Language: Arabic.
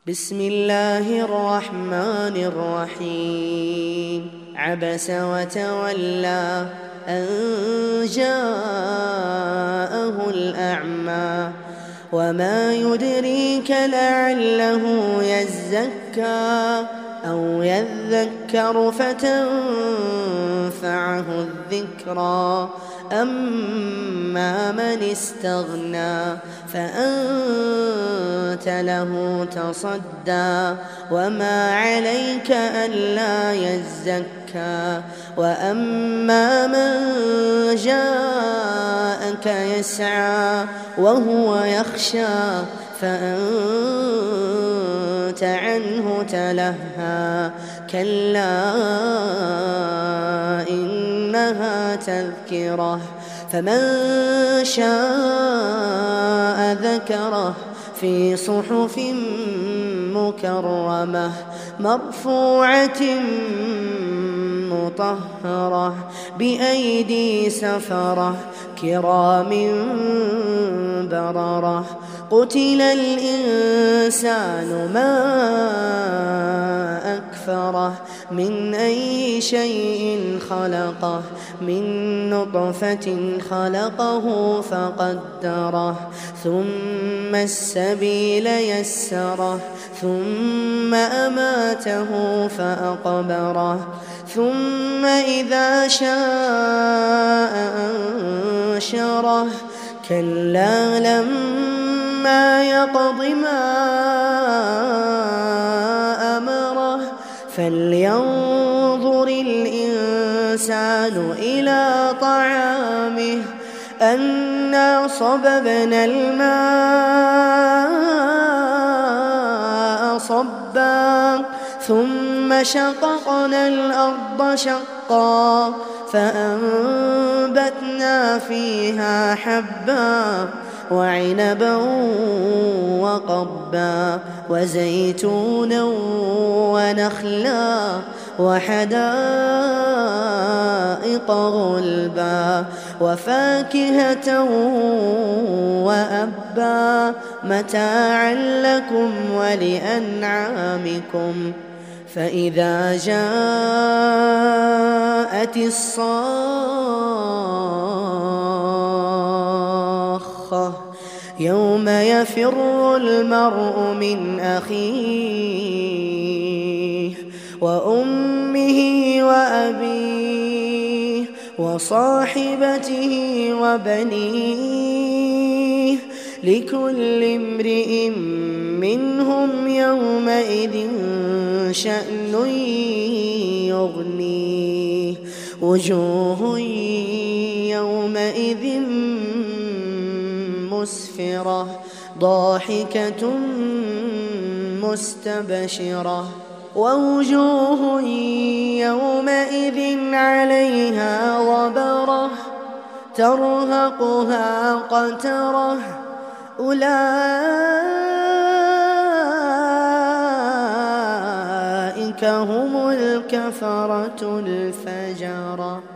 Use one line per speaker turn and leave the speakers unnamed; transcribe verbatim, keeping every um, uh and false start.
بسم الله الرحمن الرحيم عبس وتولى أن جاءه الأعمى وما يدريك لعله يزكى أو يذكر فتنفعه الذكرى أما من استغنى فأنت له تصدى وما عليك ألا يزكى وأما من جاءك يسعى وهو يخشى فأنت عنه تلهى كلا إنها تذكرة فمن شاء ذكره في صحف مكرمة مرفوعة مطهرة بأيدي سفرة كرام بررة قتل الإنسان ما أكفره من أي شيء خلقه من نطفة خلقه فقدره ثم السبيل يسره ثم أماته فأقبره ثم إذا شاء أنشره كلا لما يقض ما أمره فلينظر الإنسان إلى طعامه أنا صببنا الماء صبا ثم شققنا الأرض شقا فأنبتنا فيها حبا وعنبا وقبا وزيتونا ونخلا وحدائق غلبا وفاكهة وأبا متاعا لكم ولأنعامكم فإذا جاءت الصاخة يوم يفر المرء من أخيه وأمه وأبيه وصاحبته وبنيه لكل امرئ منهم يومئذ شأن يغنيه وجوه يومئذ مسفرة ضاحكة مستبشرة ووجوه يومئذ عليها غبرة ترهقها قترة أولئك هم الكفرة الفجرة.